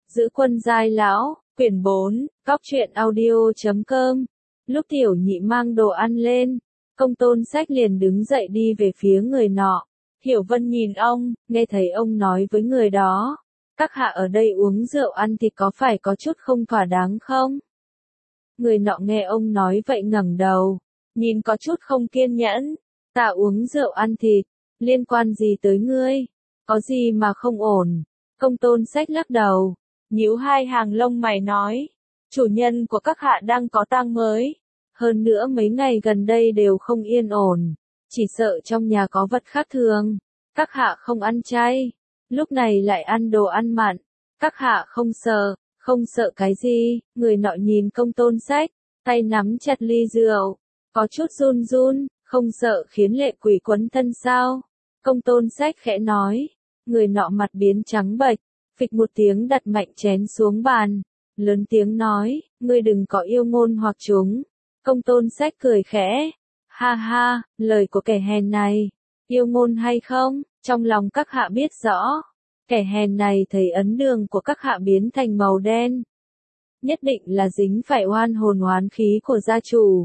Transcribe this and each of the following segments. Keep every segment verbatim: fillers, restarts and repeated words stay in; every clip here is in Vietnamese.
Giữ quân giai lão, quyển bốn, cóc truyện audio chấm com. Lúc tiểu nhị mang đồ ăn lên, Công Tôn Sách liền đứng dậy đi về phía người nọ. Hiểu Vân nhìn ông, nghe thấy ông nói với người đó, các hạ ở đây uống rượu ăn thịt có phải có chút không thỏa đáng không? Người nọ nghe ông nói vậy ngẩng đầu, nhìn có chút không kiên nhẫn, ta uống rượu ăn thịt, liên quan gì tới ngươi? Có gì mà không ổn? Công Tôn Sách lắc đầu, nhíu hai hàng lông mày nói, chủ nhân của các hạ đang có tang mới, hơn nữa mấy ngày gần đây đều không yên ổn, chỉ sợ trong nhà có vật khác thường, các hạ không ăn chay, lúc này lại ăn đồ ăn mặn, các hạ không sợ, không sợ cái gì? Người nọ nhìn Công Tôn Sách, tay nắm chặt ly rượu, có chút run run, không sợ khiến lệ quỷ quấn thân sao? Công Tôn Sách khẽ nói, người nọ mặt biến trắng bệch, phịch một tiếng đặt mạnh chén xuống bàn, lớn tiếng nói, ngươi đừng có yêu ngôn hoặc chúng. Công Tôn Sách cười khẽ, ha ha, lời của kẻ hèn này, yêu ngôn hay không, trong lòng các hạ biết rõ, kẻ hèn này thấy ấn đường của các hạ biến thành màu đen, nhất định là dính phải oan hồn oán khí của gia chủ.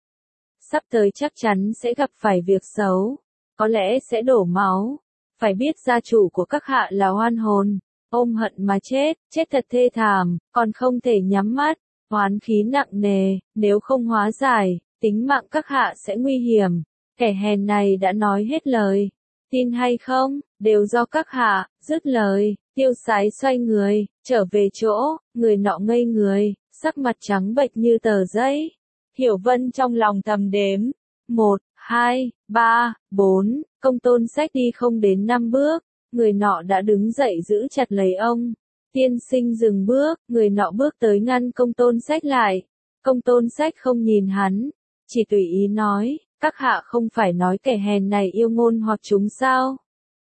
Sắp tới chắc chắn sẽ gặp phải việc xấu, có lẽ sẽ đổ máu, phải biết gia chủ của các hạ là oan hồn, ôm hận mà chết, chết thật thê thảm, còn không thể nhắm mắt, oán khí nặng nề, nếu không hóa giải, tính mạng các hạ sẽ nguy hiểm. Kẻ hèn này đã nói hết lời, tin hay không, đều do các hạ. Dứt lời, Tiêu Sái xoay người, trở về chỗ, người nọ ngây người, sắc mặt trắng bệch như tờ giấy. Hiểu Vân trong lòng thầm đếm, một, hai, ba, bốn, Công Tôn Sách đi không đến năm bước, người nọ đã đứng dậy giữ chặt lấy ông. Tiên sinh dừng bước, người nọ bước tới ngăn Công Tôn Sách lại. Công Tôn Sách không nhìn hắn, chỉ tùy ý nói, các hạ không phải nói kẻ hèn này yêu ngôn hoặc chúng sao?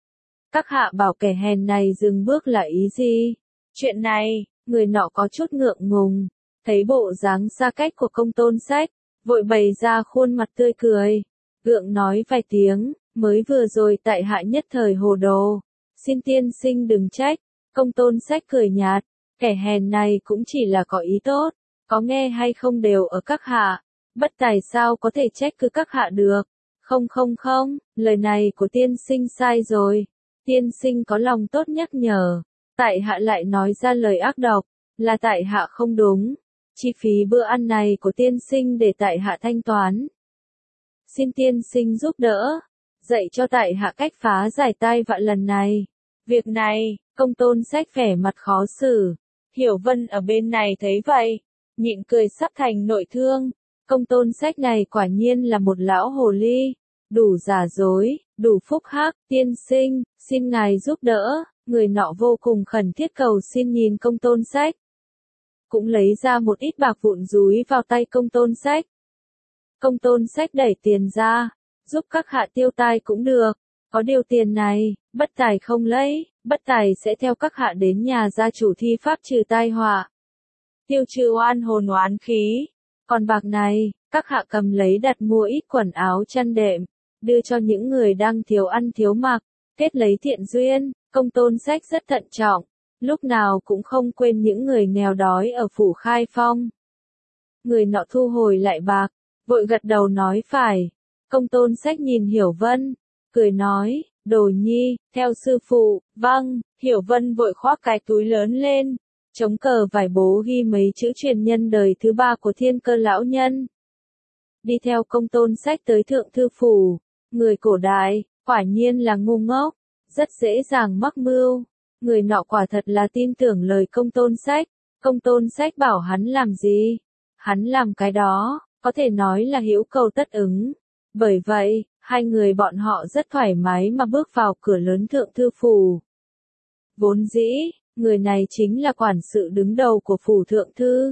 Các hạ bảo kẻ hèn này dừng bước là ý gì? Chuyện này, người nọ có chút ngượng ngùng, thấy bộ dáng xa cách của Công Tôn Sách, vội bày ra khuôn mặt tươi cười, gượng nói vài tiếng, mới vừa rồi tại hạ nhất thời hồ đồ, xin tiên sinh đừng trách. Công Tôn Sách cười nhạt, kẻ hèn này cũng chỉ là có ý tốt, có nghe hay không đều ở các hạ, bất tài sao có thể trách cứ các hạ được. Không không không, lời này của tiên sinh sai rồi, tiên sinh có lòng tốt nhắc nhở, tại hạ lại nói ra lời ác độc, là tại hạ không đúng, chi phí bữa ăn này của tiên sinh để tại hạ thanh toán. Xin tiên sinh giúp đỡ, dạy cho tại hạ cách phá giải tai vạ lần này. Việc này, Công Tôn Sách vẻ mặt khó xử, Hiểu Vân ở bên này thấy vậy, nhịn cười sắp thành nội thương. Công Tôn Sách này quả nhiên là một lão hồ ly, đủ giả dối, đủ phúc hắc. Tiên sinh, xin ngài giúp đỡ. Người nọ vô cùng khẩn thiết cầu xin nhìn Công Tôn Sách, cũng lấy ra một ít bạc vụn dúi vào tay Công Tôn Sách. Công Tôn Sách đẩy tiền ra, giúp các hạ tiêu tai cũng được, có điều tiền này, bất tài không lấy, bất tài sẽ theo các hạ đến nhà gia chủ thi pháp trừ tai họa, tiêu trừ oan hồn oán khí. Còn bạc này, các hạ cầm lấy đặt mua ít quần áo chăn đệm, đưa cho những người đang thiếu ăn thiếu mặc, kết lấy thiện duyên. Công Tôn Sách rất thận trọng, lúc nào cũng không quên những người nghèo đói ở phủ Khai Phong. Người nọ thu hồi lại bạc, vội gật đầu nói phải. Công Tôn Sách nhìn Hiểu Vân, cười nói, đồ nhi, theo sư phụ. Vâng. Hiểu Vân vội khoác cái túi lớn lên, chống cờ vải bố ghi mấy chữ truyền nhân đời thứ ba của Thiên Cơ lão nhân. Đi theo Công Tôn Sách tới Thượng Thư phủ, người cổ đại, quả nhiên là ngu ngốc, rất dễ dàng mắc mưu. Người nọ quả thật là tin tưởng lời Công Tôn Sách, Công Tôn Sách bảo hắn làm gì, hắn làm cái đó, có thể nói là hữu cầu tất ứng. Bởi vậy, hai người bọn họ rất thoải mái mà bước vào cửa lớn Thượng Thư phủ. Vốn dĩ, người này chính là quản sự đứng đầu của phủ Thượng Thư.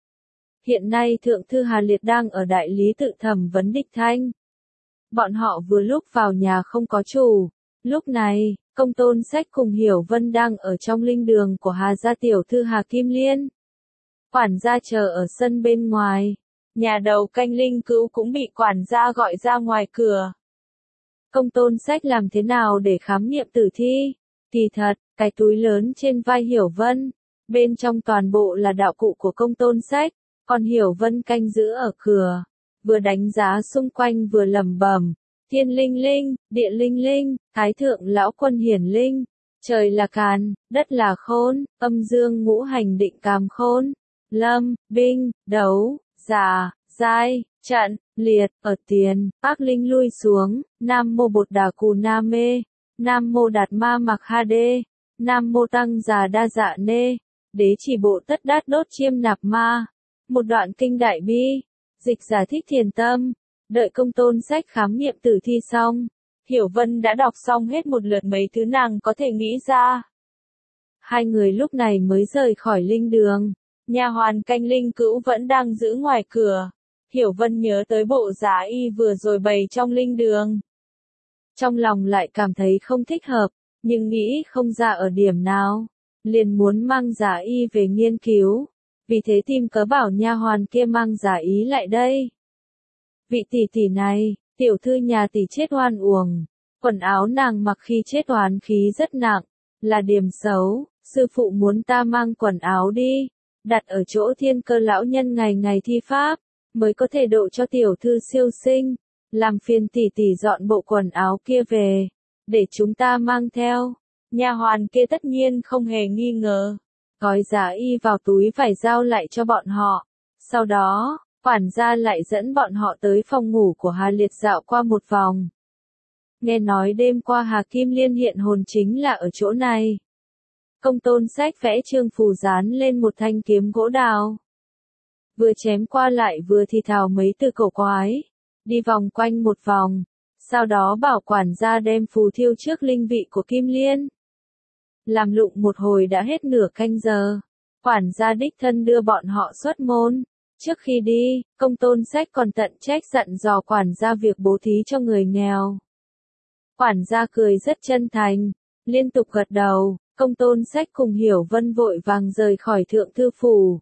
Hiện nay Thượng Thư Hà Liệt đang ở đại lý tự thẩm vấn địch thanh. Bọn họ vừa lúc vào nhà không có chủ. Lúc này, Công Tôn Sách cùng Hiểu Vân đang ở trong linh đường của Hà gia tiểu thư Hà Kim Liên. Quản gia chờ ở sân bên ngoài. Nhà đầu canh linh cữu cũng bị quản gia gọi ra ngoài cửa. Công Tôn Sách làm thế nào để khám nghiệm tử thi? Kỳ thật, cái túi lớn trên vai Hiểu Vân, Bên trong toàn bộ là đạo cụ của Công Tôn Sách, còn Hiểu Vân canh giữ ở cửa, vừa đánh giá xung quanh vừa lẩm bẩm, thiên linh linh, địa linh linh, thái thượng lão quân hiển linh, trời là càn, đất là khôn, âm dương ngũ hành định càn khôn, lâm, binh, đấu, giả, giai, trận, liệt, ở tiền, ác linh lui xuống, nam mô bột đà cù nam mê, nam mô đạt ma mặc ha đê, nam mô tăng già đa dạ nê, đế chỉ bộ tất đát đốt chiêm nạp ma. Một đoạn kinh đại bi, dịch giả thích thiền tâm, đợi Công Tôn Sách khám nghiệm tử thi xong, Hiểu Vân đã đọc xong hết một lượt mấy thứ nàng có thể nghĩ ra. Hai người lúc này mới rời khỏi linh đường, nha hoàn canh linh cữu vẫn đang giữ ngoài cửa. Hiểu Vân nhớ tới bộ giá y vừa rồi bày trong linh đường. Trong lòng lại cảm thấy không thích hợp, nhưng nghĩ không ra ở điểm nào, liền muốn mang giá y về nghiên cứu. Vì thế tìm cớ bảo nha hoàn kia mang giả ý lại đây. Vị tỷ tỷ này, tiểu thư nhà tỷ chết oan uổng, quần áo nàng mặc khi chết oán khí rất nặng, là điểm xấu, sư phụ muốn ta mang quần áo đi, đặt ở chỗ thiên cơ lão nhân ngày ngày thi pháp, mới có thể độ cho tiểu thư siêu sinh, làm phiền tỷ tỷ dọn bộ quần áo kia về, để chúng ta mang theo. Nha hoàn kia tất nhiên không hề nghi ngờ. Gói giá y vào túi vải giao lại cho bọn họ. Sau đó, quản gia lại dẫn bọn họ tới phòng ngủ của Hà Liệt dạo qua một vòng. Nghe nói đêm qua Hà Kim Liên hiện hồn chính là ở chỗ này. Công Tôn Sách vẽ trương phù dán lên một thanh kiếm gỗ đào. Vừa chém qua lại vừa thì thào mấy từ cổ quái. Đi vòng quanh một vòng. Sau đó bảo quản gia đem phù thiêu trước linh vị của Kim Liên. Làm lụng một hồi đã hết nửa canh giờ. Quản gia đích thân đưa bọn họ xuất môn. Trước khi đi, Công Tôn Sách còn tận trách dặn dò quản gia việc bố thí cho người nghèo. Quản gia cười rất chân thành, liên tục gật đầu. Công Tôn Sách cùng Hiểu Vân vội vàng rời khỏi thượng thư phủ.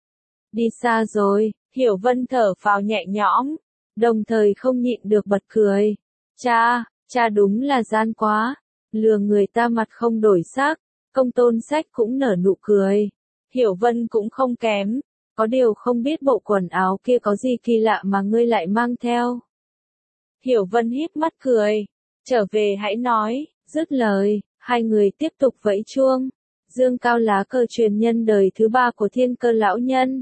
Đi xa rồi, Hiểu Vân thở phào nhẹ nhõm, đồng thời không nhịn được bật cười. Cha, cha đúng là gian quá, lừa người ta mặt không đổi sắc. Công Tôn Sách cũng nở nụ cười. Hiểu Vân cũng không kém, có điều không biết bộ quần áo kia có gì kỳ lạ mà ngươi lại mang theo. Hiểu Vân híp mắt cười, trở về hãy nói, dứt lời, hai người tiếp tục vẫy chuông, dương cao lá cờ truyền nhân đời thứ ba của thiên cơ lão nhân.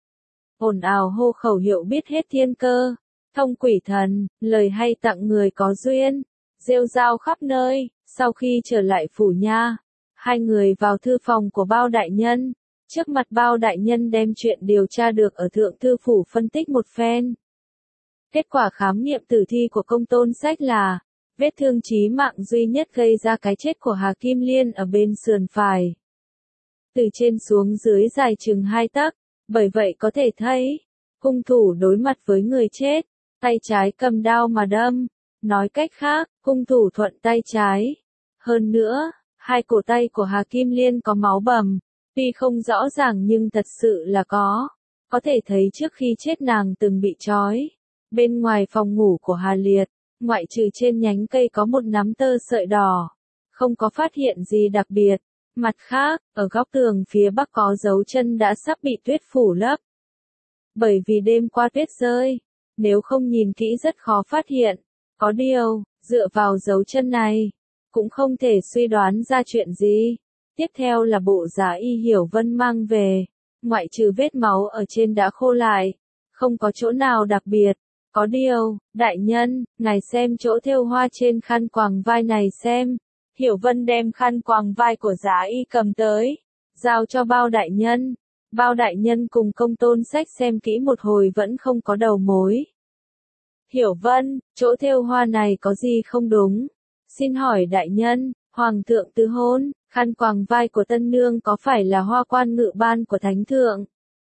Ồn ào hô khẩu hiệu biết hết thiên cơ, thông quỷ thần, lời hay tặng người có duyên, rêu rao khắp nơi. Sau khi trở lại phủ nha, hai người vào thư phòng của Bao đại nhân, trước mặt Bao đại nhân đem chuyện điều tra được ở thượng thư phủ phân tích một phen. Kết quả khám nghiệm tử thi của Công Tôn Sách là, vết thương chí mạng duy nhất gây ra cái chết của Hà Kim Liên ở bên sườn phải. Từ trên xuống dưới dài chừng hai tấc, bởi vậy có thể thấy, hung thủ đối mặt với người chết, tay trái cầm đao mà đâm, nói cách khác, hung thủ thuận tay trái. Hơn nữa, hai cổ tay của Hà Kim Liên có máu bầm, tuy không rõ ràng nhưng thật sự là có. Có thể thấy trước khi chết nàng từng bị trói. Bên ngoài phòng ngủ của Hà Liệt, ngoại trừ trên nhánh cây có một nắm tơ sợi đỏ, không có phát hiện gì đặc biệt. Mặt khác, ở góc tường phía bắc có dấu chân đã sắp bị tuyết phủ lấp. Bởi vì đêm qua tuyết rơi, nếu không nhìn kỹ rất khó phát hiện. Có điều, dựa vào dấu chân này, cũng không thể suy đoán ra chuyện gì. Tiếp theo là bộ giá y Hiểu Vân mang về, ngoại trừ vết máu ở trên đã khô lại, không có chỗ nào đặc biệt. Có điều, đại nhân, ngài xem chỗ thêu hoa trên khăn quàng vai này xem. Hiểu Vân đem khăn quàng vai của giá y cầm tới, giao cho Bao đại nhân. Bao đại nhân cùng Công Tôn Sách xem kỹ một hồi vẫn không có đầu mối. Hiểu Vân, chỗ thêu hoa này có gì không đúng? Xin hỏi đại nhân, Hoàng thượng tứ hôn, khăn quàng vai của tân nương có phải là hoa quan ngự ban của thánh thượng?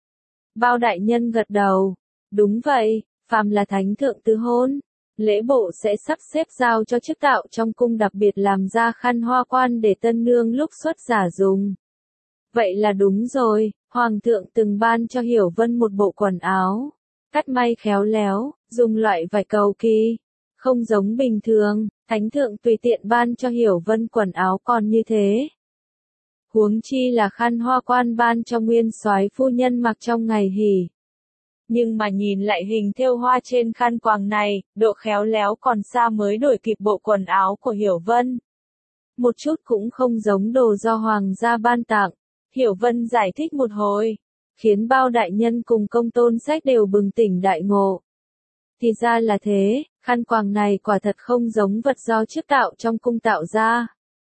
Bao đại nhân gật đầu. Đúng vậy, phàm là thánh thượng tứ hôn, lễ bộ sẽ sắp xếp giao cho chức tạo trong cung đặc biệt làm ra khăn hoa quan để tân nương lúc xuất giả dùng. Vậy là đúng rồi, Hoàng thượng từng ban cho Hiểu Vân một bộ quần áo, cắt may khéo léo, dùng loại vải cầu kỳ, không giống bình thường, thánh thượng tùy tiện ban cho Hiểu Vân quần áo còn như thế. huống chi là khăn hoa quan ban cho nguyên soái phu nhân mặc trong ngày hỉ. Nhưng mà nhìn lại hình thêu hoa trên khăn quàng này, độ khéo léo còn xa mới đổi kịp bộ quần áo của Hiểu Vân. Một chút cũng không giống đồ do hoàng gia ban tặng. Hiểu Vân giải thích một hồi, khiến bao đại nhân cùng Công Tôn Sách đều bừng tỉnh đại ngộ. Thì ra là thế, khăn quàng này quả thật không giống vật do chức tạo trong cung tạo ra.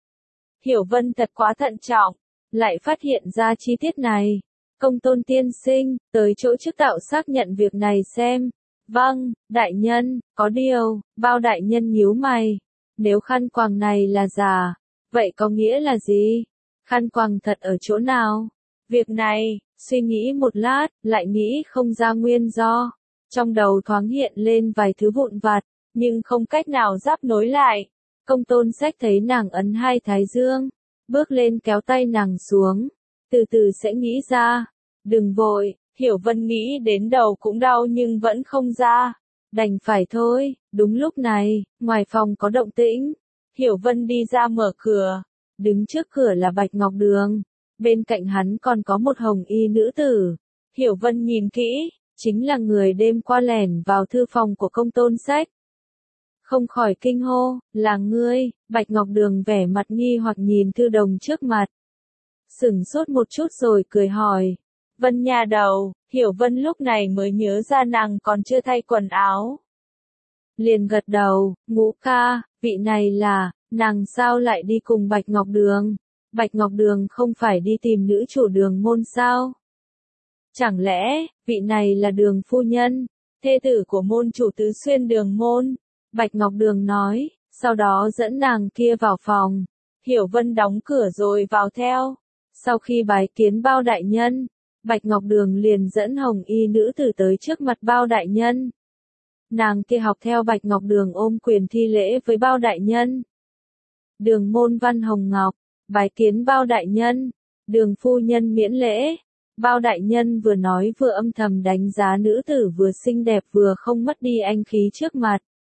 Hiểu Vân thật quá thận trọng, lại phát hiện ra chi tiết này. Công Tôn tiên sinh, tới chỗ chức tạo xác nhận việc này xem. Vâng, đại nhân, có điều, bao đại nhân nhíu mày. Nếu khăn quàng này là giả, vậy có nghĩa là gì? Khăn quàng thật ở chỗ nào? Việc này, suy nghĩ một lát, lại nghĩ không ra nguyên do. Trong đầu thoáng hiện lên vài thứ vụn vặt, nhưng không cách nào giáp nối lại. Công Tôn Sách thấy nàng ấn hai thái dương, bước lên kéo tay nàng xuống, từ từ sẽ nghĩ ra. Đừng vội, Hiểu Vân nghĩ đến đầu cũng đau nhưng vẫn không ra. Đành phải thôi. Đúng lúc này, ngoài phòng có động tĩnh. Hiểu Vân đi ra mở cửa. Đứng trước cửa là Bạch Ngọc Đường. Bên cạnh hắn còn có một hồng y nữ tử. Hiểu Vân nhìn kỹ, chính là người đêm qua lẻn vào thư phòng của Công Tôn Sách. Không khỏi kinh hô, là ngươi. Bạch Ngọc Đường vẻ mặt nghi hoặc nhìn thư đồng trước mặt. Sửng sốt một chút rồi cười hỏi. Vân nhà đầu, Hiểu Vân lúc này mới nhớ ra nàng còn chưa thay quần áo. Liền gật đầu, Ngũ ca, vị này là, nàng sao lại đi cùng Bạch Ngọc Đường? Bạch Ngọc Đường không phải đi tìm nữ chủ Đường môn sao? Chẳng lẽ, vị này là Đường phu nhân, thê tử của môn chủ Tứ Xuyên Đường môn? Bạch Ngọc Đường nói, sau đó dẫn nàng kia vào phòng. Hiểu Vân đóng cửa rồi vào theo. Sau khi bái kiến bao đại nhân, Bạch Ngọc Đường liền dẫn hồng y nữ tử tới trước mặt bao đại nhân. Nàng kia học theo Bạch Ngọc Đường ôm quyền thi lễ với bao đại nhân. Đường môn Văn Hồng Ngọc, bái kiến bao đại nhân. Đường phu nhân miễn lễ. Bao đại nhân vừa nói vừa âm thầm đánh giá nữ tử vừa xinh đẹp vừa không mất đi anh khí trước mặt.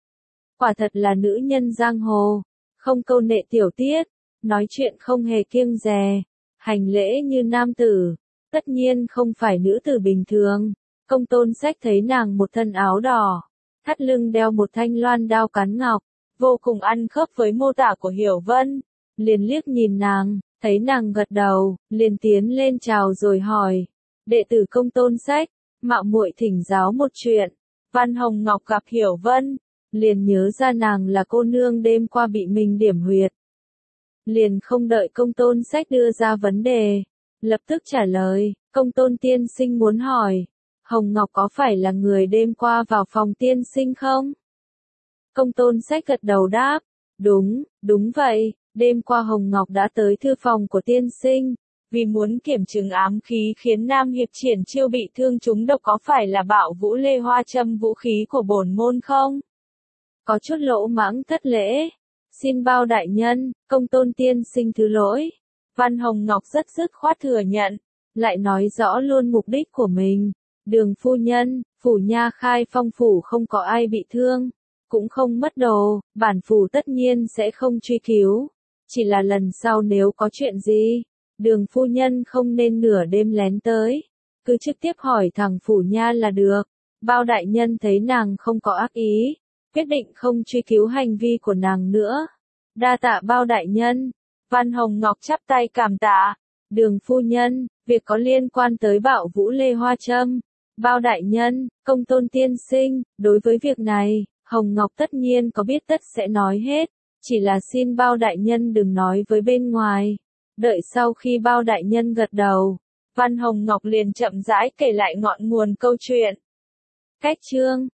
Quả thật là nữ nhân giang hồ, không câu nệ tiểu tiết, nói chuyện không hề kiêng dè, hành lễ như nam tử. Tất nhiên không phải nữ tử bình thường. Công Tôn Sách thấy nàng một thân áo đỏ, thắt lưng đeo một thanh loan đao cán ngọc, vô cùng ăn khớp với mô tả của Hiểu Vân. Liền liếc nhìn nàng, thấy nàng gật đầu, liền tiến lên chào rồi hỏi. Đệ tử Công Tôn Sách, mạo muội thỉnh giáo một chuyện. Văn Hồng Ngọc gặp Hiểu Vân, liền nhớ ra nàng là cô nương đêm qua bị mình điểm huyệt. Liền không đợi Công Tôn Sách đưa ra vấn đề, lập tức trả lời, Công Tôn tiên sinh muốn hỏi, Hồng Ngọc có phải là người đêm qua vào phòng tiên sinh không? Công Tôn Sách gật đầu đáp, đúng, đúng vậy, đêm qua Hồng Ngọc đã tới thư phòng của tiên sinh, vì muốn kiểm chứng ám khí khiến Nam Hiệp Triển Chiêu bị thương trúng độc có phải là Bạo Vũ Lê Hoa Châm vũ khí của bổn môn không? Có chút lỗ mãng thất lễ, xin bao đại nhân, Công Tôn tiên sinh thứ lỗi. Văn Hồng Ngọc rất dứt khoát thừa nhận, lại nói rõ luôn mục đích của mình. Đường phu nhân, phủ nha khai phong phủ không có ai bị thương, cũng không mất đồ, bản phủ tất nhiên sẽ không truy cứu. Chỉ là lần sau nếu có chuyện gì, đường phu nhân không nên nửa đêm lén tới, cứ trực tiếp hỏi thẳng phủ nha là được. Bao đại nhân thấy nàng không có ác ý, quyết định không truy cứu hành vi của nàng nữa. Đa tạ bao đại nhân. Văn Hồng Ngọc chắp tay cảm tạ. Đường phu nhân, việc có liên quan tới Bạo Vũ Lê Hoa Châm. Bao đại nhân, Công Tôn tiên sinh, đối với việc này, Hồng Ngọc tất nhiên có biết tất sẽ nói hết. Chỉ là xin bao đại nhân đừng nói với bên ngoài. Đợi sau khi bao đại nhân gật đầu, Văn Hồng Ngọc liền chậm rãi kể lại ngọn nguồn câu chuyện. Cách chương